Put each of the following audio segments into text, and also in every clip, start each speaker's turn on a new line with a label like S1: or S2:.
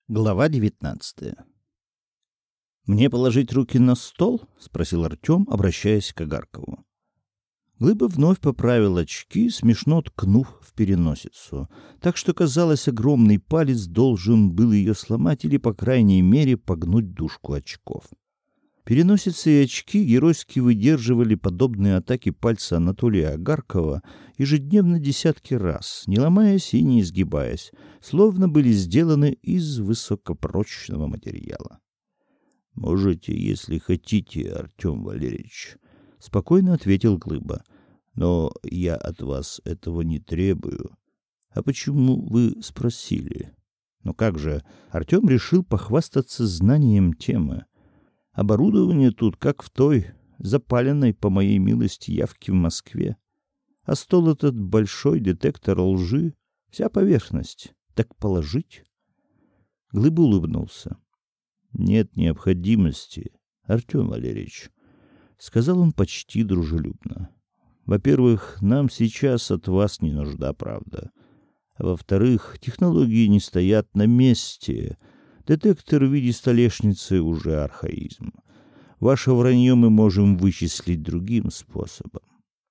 S1: Глава 19. «Мне положить руки на стол?» — спросил Артем, обращаясь к Агаркову. Глыба вновь поправил очки, смешно ткнув в переносицу, так что, казалось, огромный палец должен был ее сломать или, по крайней мере, погнуть дужку очков. Переносицы и очки геройски выдерживали подобные атаки пальца Анатолия Агаркова ежедневно десятки раз, не ломаясь и не изгибаясь, словно были сделаны из высокопрочного материала. «Можете, если хотите, Артем Валерьевич», — спокойно ответил Глыба. «Но я от вас этого не требую». «А почему вы спросили?» «Ну как же?» Артем решил похвастаться знанием темы. Оборудование тут, как в той, запаленной, по моей милости, явке в Москве. А стол этот большой, детектор лжи, вся поверхность. Так положить?» Глыба улыбнулся. «Нет необходимости, Артем Валерьевич», — сказал он почти дружелюбно. «Во-первых, нам сейчас от вас не нужда, правда. А во-вторых, технологии не стоят на месте. Детектор в виде столешницы уже архаизм. Ваше вранье мы можем вычислить другим способом».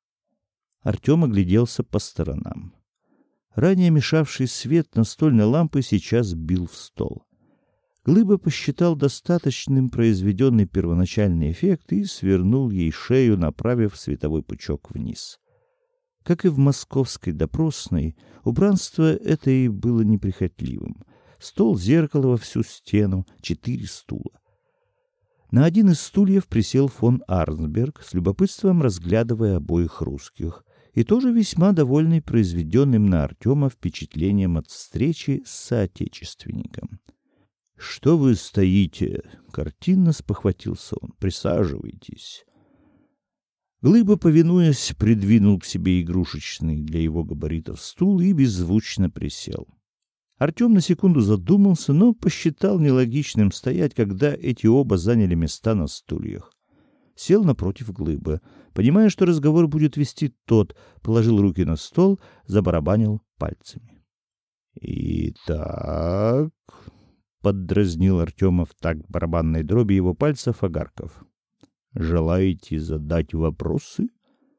S1: Артем огляделся по сторонам. Ранее мешавший свет настольной лампы сейчас бил в стол. Глыба посчитал достаточным произведенный первоначальный эффект и свернул ей шею, направив световой пучок вниз. Как и в московской допросной, убранство это и было неприхотливым. Стол, зеркало во всю стену, 4 стула. На один из стульев присел фон Арнсберг, с любопытством разглядывая обоих русских, и тоже весьма довольный произведенным на Артема впечатлением от встречи с соотечественником. «Что вы стоите?» — картинно спохватился он. «Присаживайтесь». Глыба, повинуясь, придвинул к себе игрушечный для его габаритов стул и беззвучно присел. Артем на секунду задумался, но посчитал нелогичным стоять, когда эти оба заняли места на стульях. Сел напротив Глыбы, понимая, что разговор будет вести тот, положил руки на стол, забарабанил пальцами. «Итак...» — поддразнил Артема в такт барабанной дроби его пальцев Агарков. «Желаете задать вопросы?»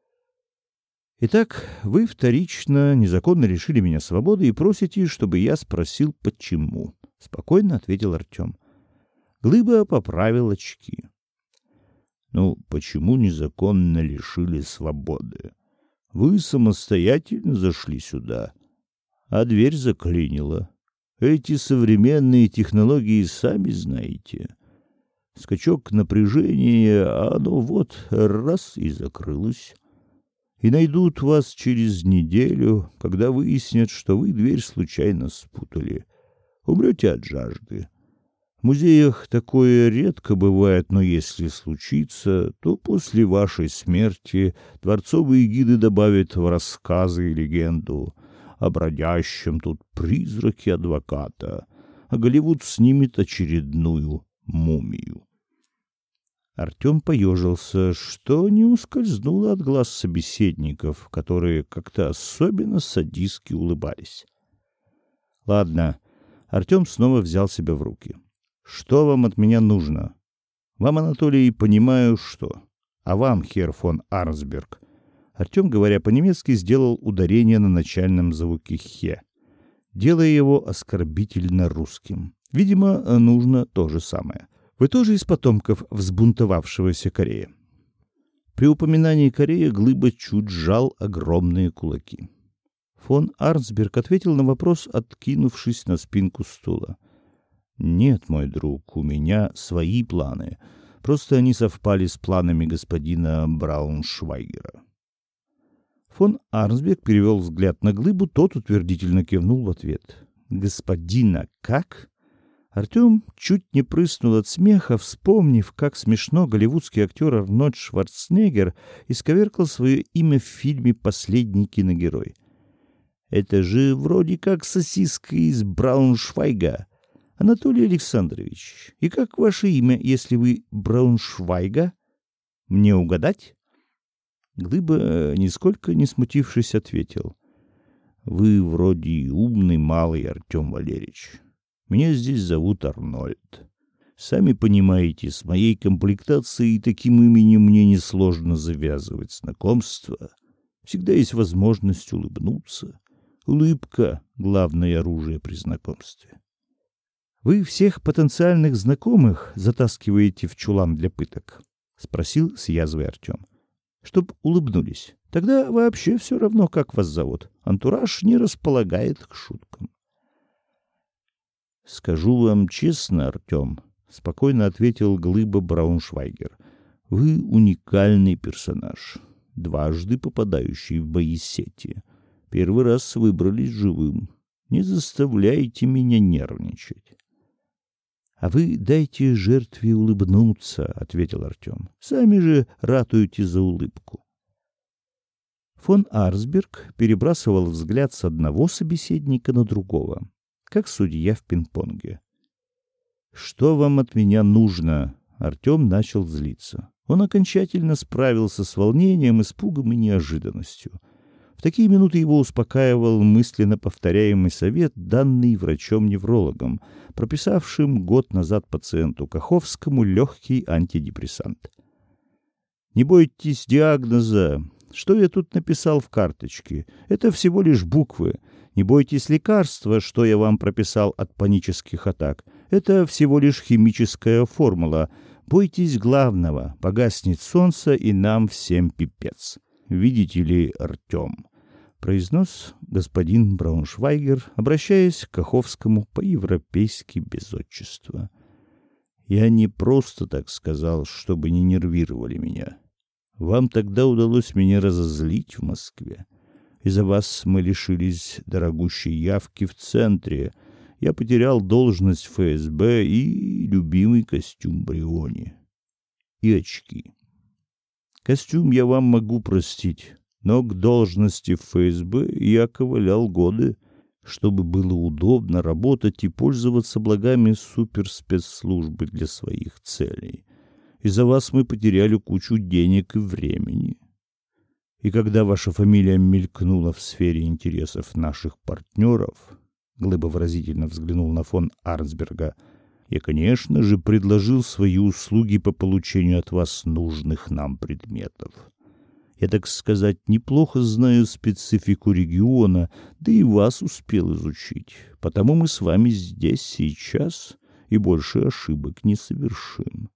S1: «Итак, вы вторично незаконно лишили меня свободы и просите, чтобы я спросил, почему?» — спокойно ответил Артем. Глыба поправил очки. «Ну, почему незаконно лишили свободы? Вы самостоятельно зашли сюда, а дверь заклинила. Эти современные технологии сами знаете. Скачок напряжения, а оно вот раз и закрылось. И найдут вас через неделю, когда выяснят, что вы дверь случайно спутали. Умрете от жажды. В музеях такое редко бывает, но если случится, то после вашей смерти дворцовые гиды добавят в рассказы и легенду о бродящем тут призраке адвоката, а Голливуд снимет очередную мумию». Артем поежился, что не ускользнуло от глаз собеседников, которые как-то особенно садистски улыбались. «Ладно». Артем снова взял себя в руки. «Что вам от меня нужно? Вам, Анатолий, понимаю, что. А вам, хер фон Арнсберг?» Артем, говоря по-немецки, сделал ударение на начальном звуке «хе», делая его оскорбительно русским. Видимо, нужно то же самое. Вы тоже из потомков взбунтовавшегося Корея? При упоминании Корея Глыба чуть сжал огромные кулаки. Фон Арнсберг ответил на вопрос, откинувшись на спинку стула. «Нет, мой друг, у меня свои планы. Просто они совпали с планами господина Брауншвайгера». Фон Арнсберг перевел взгляд на Глыбу, тот утвердительно кивнул в ответ. «Господина как?» Артем чуть не прыснул от смеха, вспомнив, как смешно голливудский актер Арнольд Шварценеггер исковеркал свое имя в фильме «Последний киногерой». «Это же вроде как сосиска из Брауншвайга. Анатолий Александрович, и как ваше имя, если вы Брауншвайга? Мне угадать?» Глыба, нисколько не смутившись, ответил. «Вы вроде умный малый, Артем Валерьевич. Меня здесь зовут Арнольд. Сами понимаете, с моей комплектацией и таким именем мне несложно завязывать знакомство. Всегда есть возможность улыбнуться. Улыбка — главное оружие при знакомстве. Вы всех потенциальных знакомых затаскиваете в чулан для пыток? — спросил с язвой Артем. — Чтоб улыбнулись. Тогда вообще все равно, как вас зовут. Антураж не располагает к шуткам. — Скажу вам честно, Артем, — спокойно ответил Глыба Брауншвайгер, — вы уникальный персонаж, дважды попадающий в бои сети. Первый раз выбрались живым. Не заставляйте меня нервничать. — А вы дайте жертве улыбнуться, — ответил Артем. — Сами же ратуете за улыбку. Фон Арсберг перебрасывал взгляд с одного собеседника на другого, как судья в пинг-понге. «Что вам от меня нужно?» Артем начал злиться. Он окончательно справился с волнением, испугом и неожиданностью. В такие минуты его успокаивал мысленно повторяемый совет, данный врачом-неврологом, прописавшим год назад пациенту Каховскому легкий антидепрессант. «Не бойтесь диагноза. Что я тут написал в карточке? Это всего лишь буквы. Не бойтесь лекарства, что я вам прописал от панических атак. Это всего лишь химическая формула. Бойтесь главного. Погаснет солнце, и нам всем пипец. Видите ли, Артем?» произнес господин Брауншвайгер, обращаясь к Каховскому по-европейски без отчества. «Я не просто так сказал, чтобы не нервировали меня. Вам тогда удалось меня разозлить в Москве. Из-за вас мы лишились дорогущей явки в центре. Я потерял должность в ФСБ и любимый костюм Бриони. И очки. Костюм я вам могу простить, но к должности в ФСБ я ковылял годы, чтобы было удобно работать и пользоваться благами суперспецслужбы для своих целей. Из-за вас мы потеряли кучу денег и времени. И когда ваша фамилия мелькнула в сфере интересов наших партнеров, Глыба выразительно взглянул на фон Арнсберга, я, конечно же, предложил свои услуги по получению от вас нужных нам предметов. Я, так сказать, неплохо знаю специфику региона, да и вас успел изучить. Потому мы с вами здесь сейчас и больше ошибок не совершим.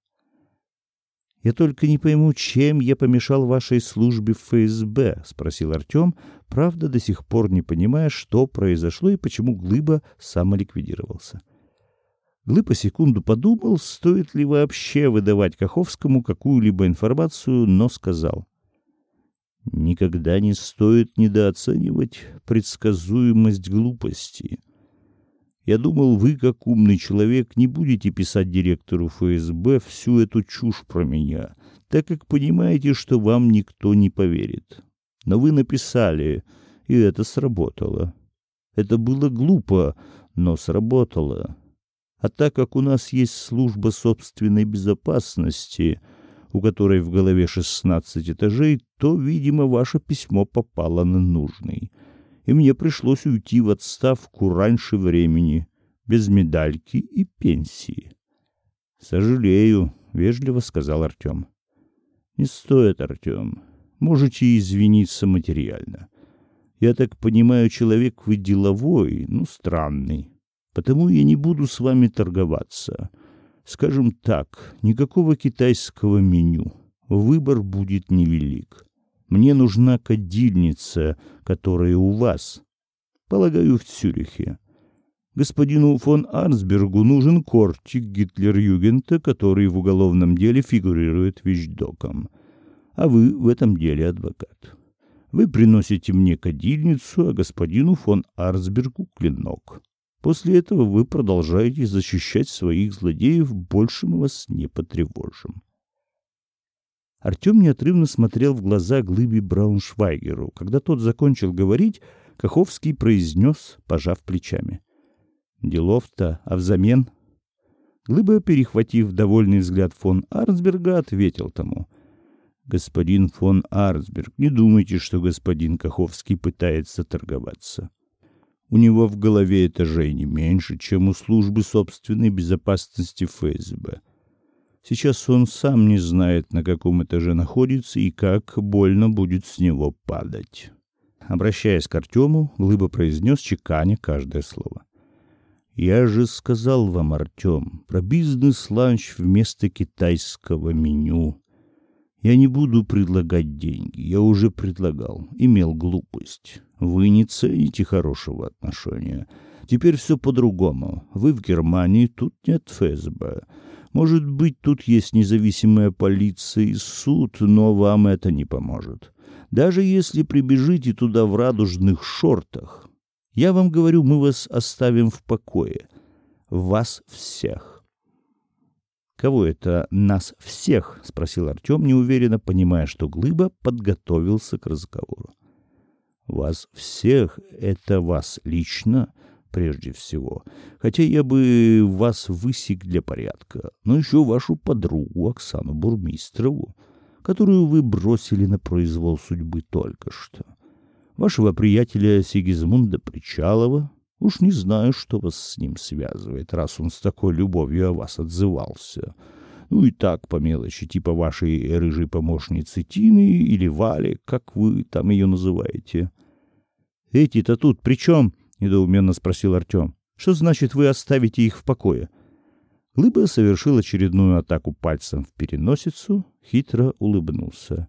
S1: «Я только не пойму, чем я помешал вашей службе в ФСБ?» — спросил Артем, правда, до сих пор не понимая, что произошло и почему Глыба самоликвидировался. Глыба секунду подумал, стоит ли вообще выдавать Каховскому какую-либо информацию, но сказал: «Никогда не стоит недооценивать предсказуемость глупости. Я думал, вы, как умный человек, не будете писать директору ФСБ всю эту чушь про меня, так как понимаете, что вам никто не поверит. Но вы написали, и это сработало. Это было глупо, но сработало. А так как у нас есть служба собственной безопасности, у которой в голове 16 этажей, то, видимо, ваше письмо попало на нужный. И мне пришлось уйти в отставку раньше времени, без медальки и пенсии». «Сожалею», — вежливо сказал Артем. «Не стоит, Артем. Можете извиниться материально. Я так понимаю, человек вы деловой, странный. Потому я не буду с вами торговаться. Скажем так, никакого китайского меню. Выбор будет невелик. Мне нужна кадильница, которая у вас. Полагаю, в Цюрихе. Господину фон Арнсбергу нужен кортик Гитлер-Югента, который в уголовном деле фигурирует вещдоком. А вы в этом деле адвокат. Вы приносите мне кадильницу, а господину фон Арнсбергу клинок. После этого вы продолжаете защищать своих злодеев, больше мы вас не потревожим». Артем неотрывно смотрел в глаза Глыбе Брауншвайгеру. Когда тот закончил говорить, Каховский произнес, пожав плечами: «Делов-то, а взамен?» Глыба, перехватив довольный взгляд фон Арнсберга, ответил тому: «Господин фон Арнсберг, не думайте, что господин Каховский пытается торговаться. У него в голове этажей не меньше, чем у службы собственной безопасности ФСБ. Сейчас он сам не знает, на каком этаже находится и как больно будет с него падать. Обращаясь к Артему, Глыба произнес, чеканя каждое слово. «Я же сказал вам, Артем, про бизнес-ланч вместо китайского меню. Я не буду предлагать деньги, я уже предлагал, имел глупость. Вы не цените хорошего отношения. Теперь все по-другому. Вы в Германии, тут нет ФСБ. Может быть, тут есть независимая полиция и суд, но вам это не поможет. Даже если прибежите туда в радужных шортах, я вам говорю, мы вас оставим в покое. Вас всех». «Кого это нас всех?» — спросил Артем, неуверенно понимая, что Глыба подготовился к разговору. «Вас всех — это вас лично, прежде всего. Хотя я бы вас высек для порядка, но еще вашу подругу Оксану Бурмистрову, которую вы бросили на произвол судьбы только что. Вашего приятеля Сигизмунда Причалова. Уж не знаю, что вас с ним связывает, раз он с такой любовью о вас отзывался. Ну и так, по мелочи, типа вашей рыжей помощницы Тины или Вали, как вы там ее называете». «Эти-то тут при чем?» — недоуменно спросил Артем. «Что значит, вы оставите их в покое?» Глыба совершил очередную атаку пальцем в переносицу, хитро улыбнулся.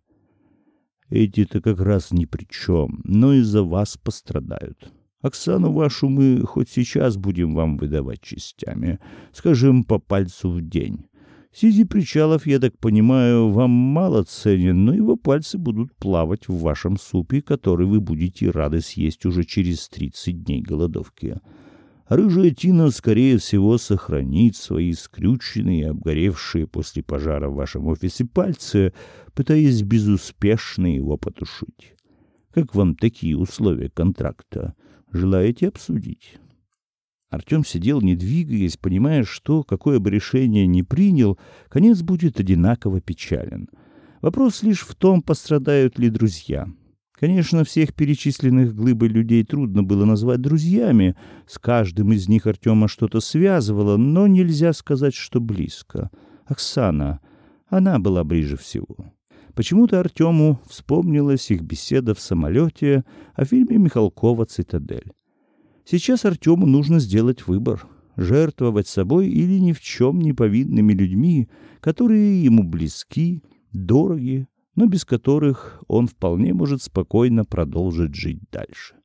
S1: «Эти-то как раз ни при чем, но из-за вас пострадают. Оксану вашу мы хоть сейчас будем вам выдавать частями, скажем, по пальцу в день. Сиди Причалов, я так понимаю, вам мало ценен, но его пальцы будут плавать в вашем супе, который вы будете рады съесть уже через 30 дней голодовки. А рыжая Тина, скорее всего, сохранит свои скрюченные и обгоревшие после пожара в вашем офисе пальцы, пытаясь безуспешно его потушить. Как вам такие условия контракта? Желаете обсудить?» Артем сидел, не двигаясь, понимая, что, какое бы решение ни принял, конец будет одинаково печален. Вопрос лишь в том, пострадают ли друзья. Конечно, всех перечисленных Глыбой людей трудно было назвать друзьями, с каждым из них Артема что-то связывало, но нельзя сказать, что близко. Оксана, она была ближе всего. Почему-то Артему вспомнилась их беседа в самолете о фильме Михалкова «Цитадель». Сейчас Артему нужно сделать выбор — жертвовать собой или ни в чем не повинными людьми, которые ему близки, дороги, но без которых он вполне может спокойно продолжить жить дальше.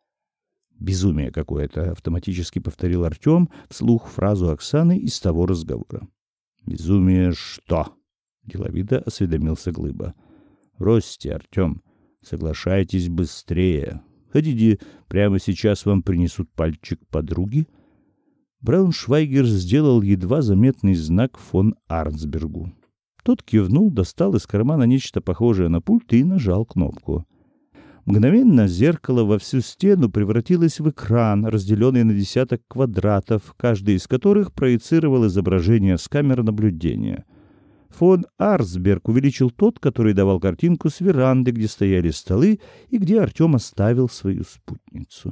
S1: «Безумие какое-то», — автоматически повторил Артем вслух фразу Оксаны из того разговора. «Безумие что?» — деловито осведомился Глыба. «Бросьте, Артем, соглашайтесь быстрее. Хотите, прямо сейчас вам принесут пальчик подруги?» Брауншвайгер сделал едва заметный знак фон Арнсбергу. Тот кивнул, достал из кармана нечто похожее на пульт и нажал кнопку. Мгновенно зеркало во всю стену превратилось в экран, разделенный на десяток квадратов, каждый из которых проецировал изображение с камер наблюдения. Фон Арнсберг увеличил тот, который давал картинку с веранды, где стояли столы и где Артем оставил свою спутницу.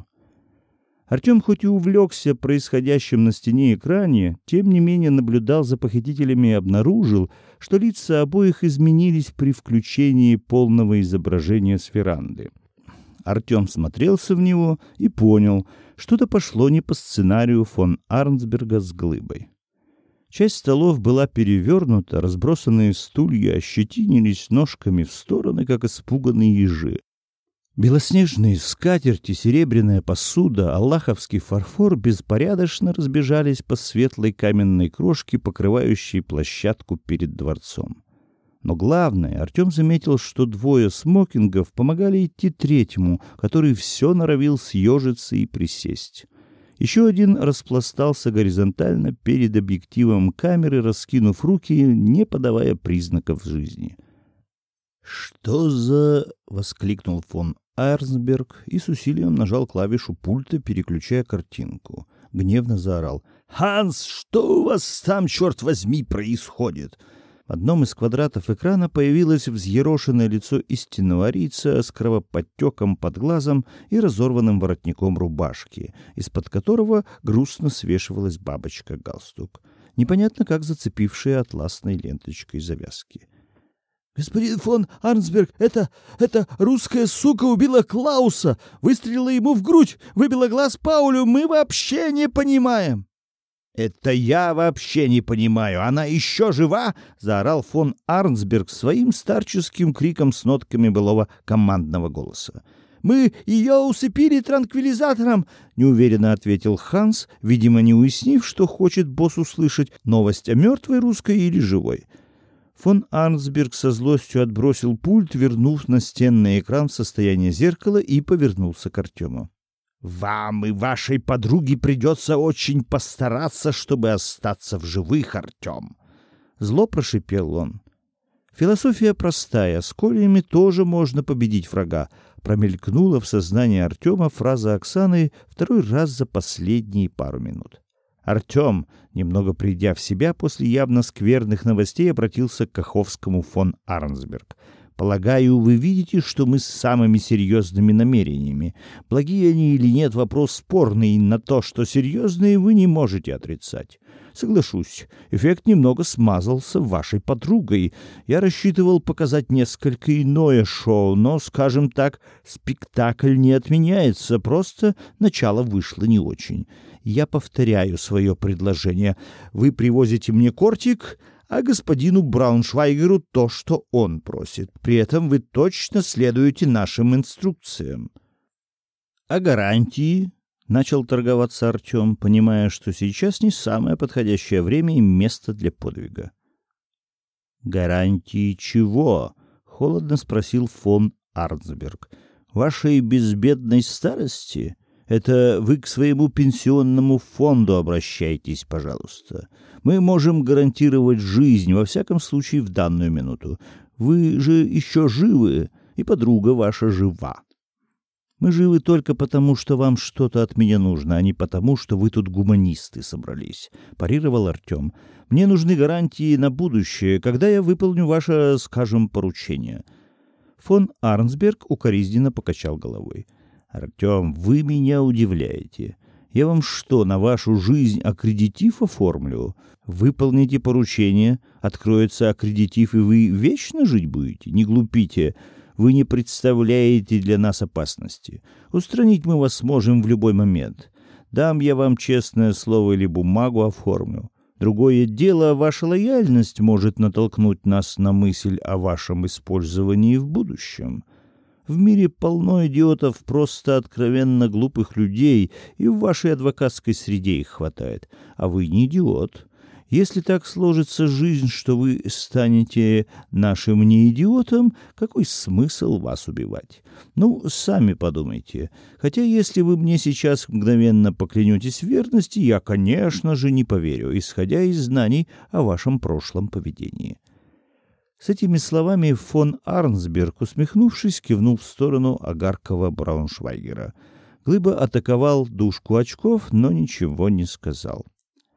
S1: Артем хоть и увлекся происходящим на стене экране, тем не менее наблюдал за похитителями и обнаружил, что лица обоих изменились при включении полного изображения с веранды. Артем смотрелся в него и понял, что-то пошло не по сценарию фон Арнсберга с Глыбой. Часть столов была перевернута, разбросанные стулья ощетинились ножками в стороны, как испуганные ежи. Белоснежные скатерти, серебряная посуда, аллаховский фарфор беспорядочно разбежались по светлой каменной крошке, покрывающей площадку перед дворцом. Но главное, Артем заметил, что двое смокингов помогали идти третьему, который все норовил съежиться и присесть. Еще один распластался горизонтально перед объективом камеры, раскинув руки, не подавая признаков жизни. «Что за...» — воскликнул фон Арнсберг и с усилием нажал клавишу пульта, переключая картинку. Гневно заорал: «Ханс, что у вас там, черт возьми, происходит?» В одном из квадратов экрана появилось взъерошенное лицо истинного арийца с кровоподтеком под глазом и разорванным воротником рубашки, из-под которого грустно свешивалась бабочка-галстук, непонятно как зацепившая атласной ленточкой завязки. «Господин фон Арнсберг, эта русская сука убила Клауса, выстрелила ему в грудь, выбила глаз Паулю, мы вообще не понимаем!» «Это я вообще не понимаю, она еще жива?» — заорал фон Арнсберг своим старческим криком с нотками былого командного голоса. «Мы ее усыпили транквилизатором», — неуверенно ответил Ханс, видимо, не уяснив, что хочет босс услышать, новость о мертвой русской или живой. Фон Арнсберг со злостью отбросил пульт, вернув настенный экран в состояние зеркала и повернулся к Артему. «Вам и вашей подруге придется очень постараться, чтобы остаться в живых, Артем!» Зло прошипел он. «Философия простая, с кольями тоже можно победить врага», промелькнула в сознании Артема фраза Оксаны второй раз за последние пару минут. Артем, немного придя в себя после явно скверных новостей, обратился к Каховскому фон Арнсберг. «Полагаю, вы видите, что мы с самыми серьезными намерениями. Благие они или нет, вопрос спорный, на то, что серьезные, вы не можете отрицать. Соглашусь, эффект немного смазался вашей подругой. Я рассчитывал показать несколько иное шоу, но, скажем так, спектакль не отменяется, просто начало вышло не очень. Я повторяю свое предложение. Вы привозите мне кортик, а господину Брауншвайгеру то, что он просит. При этом вы точно следуете нашим инструкциям». «А гарантии?» — начал торговаться Артем, понимая, что сейчас не самое подходящее время и место для подвига. «Гарантии чего?» — холодно спросил фон Арнсберг. «Вашей безбедной старости? Это вы к своему пенсионному фонду обращайтесь, пожалуйста. Мы можем гарантировать жизнь, во всяком случае, в данную минуту. Вы же еще живы, и подруга ваша жива. Мы живы только потому, что вам что-то от меня нужно, а не потому, что вы тут гуманисты собрались», — парировал Артем. «Мне нужны гарантии на будущее, когда я выполню ваше, скажем, поручение». Фон Арнсберг укоризненно покачал головой. «Артем, вы меня удивляете. Я вам что, на вашу жизнь аккредитив оформлю? Выполните поручение, откроется аккредитив, и вы вечно жить будете? Не глупите. Вы не представляете для нас опасности. Устранить мы вас сможем в любой момент. Дам я вам честное слово или бумагу оформлю. Другое дело, ваша лояльность может натолкнуть нас на мысль о вашем использовании в будущем. В мире полно идиотов, просто откровенно глупых людей, и в вашей адвокатской среде их хватает. А вы не идиот. Если так сложится жизнь, что вы станете нашим неидиотом, какой смысл вас убивать? Ну, сами подумайте. Хотя если вы мне сейчас мгновенно поклянетесь в верности, я, конечно же, не поверю, исходя из знаний о вашем прошлом поведении». С этими словами фон Арнсберг, усмехнувшись, кивнул в сторону огаркого Брауншвайгера. Глыба атаковал дужку очков, но ничего не сказал.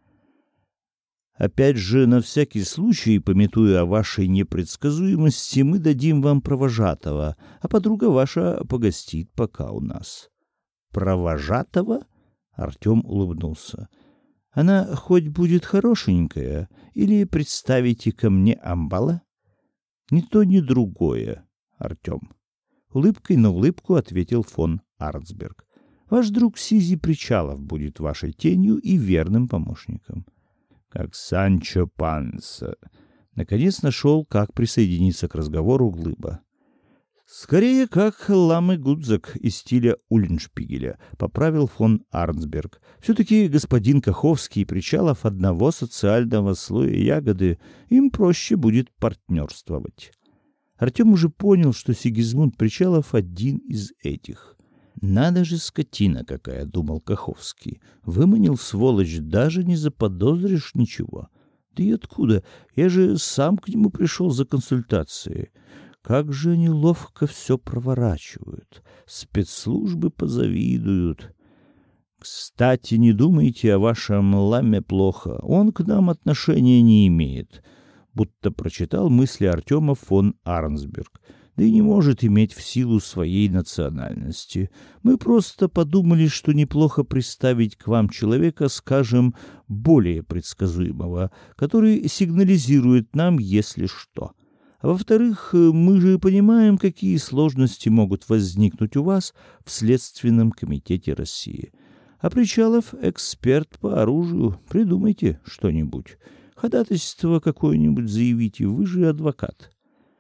S1: «Опять же, на всякий случай, памятуя о вашей непредсказуемости, мы дадим вам провожатого, а подруга ваша погостит пока у нас». «Провожатого?» — Артем улыбнулся. «Она хоть будет хорошенькая, или представите ко мне амбала?» «Ни то, ни другое, Артем», — улыбкой на улыбку ответил фон Арнсберг. «Ваш друг Сизи Причалов будет вашей тенью и верным помощником». «Как Санчо Панса». Наконец нашел, как присоединиться к разговору Глыба. «Скорее, как Ламы Гудзак из стиля Уллиншпигеля», — поправил фон Арнсберг. «Все-таки господин Каховский и Причалов одного социального слоя ягоды, им проще будет партнерствовать». Артем уже понял, что Сигизмунд Причалов один из этих. «Надо же, скотина какая», — думал Каховский. «Выманил, сволочь, даже не заподозришь ничего. Да и откуда? Я же сам к нему пришел за консультацией». Как же они ловко все проворачивают. Спецслужбы позавидуют. Кстати, не думайте о вашем Ламе плохо. Он к нам отношения не имеет. будто прочитал мысли Артема фон Арнсберг, да и не может иметь в силу своей национальности. Мы просто подумали, что неплохо представить к вам человека, скажем, более предсказуемого, который сигнализирует нам, если что. А во-вторых, мы же понимаем, какие сложности могут возникнуть у вас в Следственном комитете России. А Причалов — эксперт по оружию. Придумайте что-нибудь. Ходатайство какое-нибудь заявите, вы же адвокат.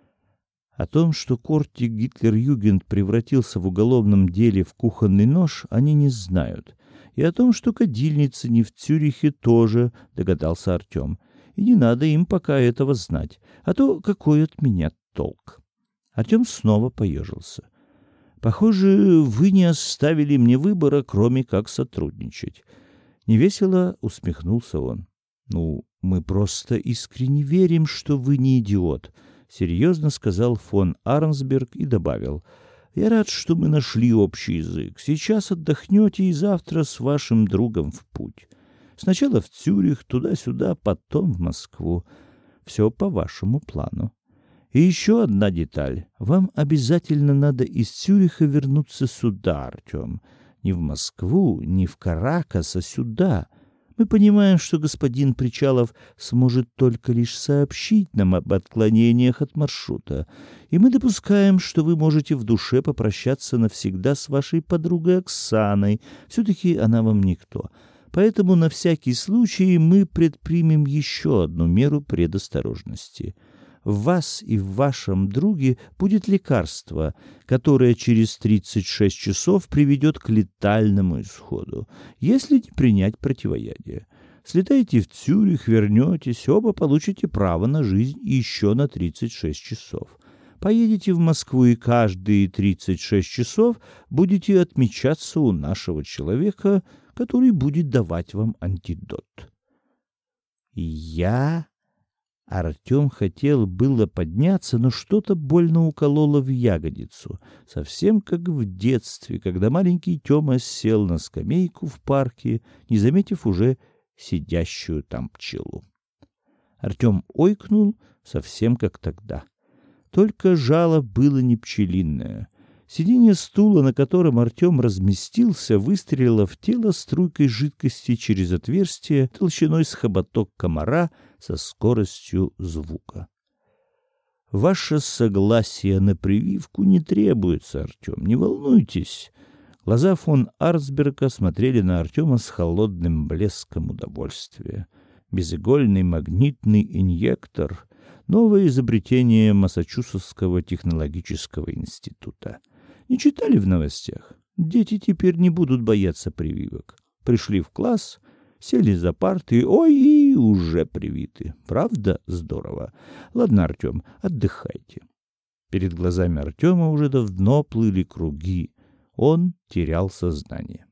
S1: О том, что кортик Гитлер-Югенд превратился в уголовном деле в кухонный нож, они не знают. И о том, что кадильница не в Цюрихе, тоже, догадался Артем. И не надо им пока этого знать, а то какой от меня толк. Артем снова поежился. Похоже, вы не оставили мне выбора, кроме как сотрудничать. Невесело усмехнулся он. Ну, мы просто искренне верим, что вы не идиот, серьезно сказал фон Арнсберг и добавил: я рад, что мы нашли общий язык. Сейчас отдохнете и завтра с вашим другом в путь. Сначала в Цюрих, туда-сюда, потом в Москву. Все по вашему плану. И еще одна деталь. Вам обязательно надо из Цюриха вернуться сюда, Артем. Не в Москву, не в Каракас, а сюда. Мы понимаем, что господин Причалов сможет только лишь сообщить нам об отклонениях от маршрута, и мы допускаем, что вы можете в душе попрощаться навсегда с вашей подругой Оксаной. Все-таки она вам никто. Поэтому на всякий случай мы предпримем еще одну меру предосторожности. В вас и в вашем друге будет лекарство, которое через 36 часов приведет к летальному исходу, если не принять противоядие. Слетайте в Цюрих, вернетесь, оба получите право на жизнь еще на 36 часов. Поедете в Москву и каждые 36 часов будете отмечаться у нашего человека, который будет давать вам антидот. Артем хотел было подняться, но что-то больно укололо в ягодицу, совсем как в детстве, когда маленький Тёма сел на скамейку в парке, не заметив уже сидящую там пчелу. Артем ойкнул, совсем как тогда. Только жало было не пчелиное. Сиденье стула, на котором Артем разместился, выстрелило в тело струйкой жидкости через отверстие толщиной с хоботок комара со скоростью звука. «Ваше согласие на прививку не требуется, Артем, не волнуйтесь». Глаза фон Арнсберга смотрели на Артема с холодным блеском удовольствия. Безигольный магнитный инъектор — новое изобретение Массачусетского технологического института. Не читали в новостях? Дети теперь не будут бояться прививок. Пришли в класс, сели за парты, ой, и уже привиты. Правда здорово? Ладно, Артем, отдыхайте. Перед глазами Артема уже давно плыли круги. Он терял сознание.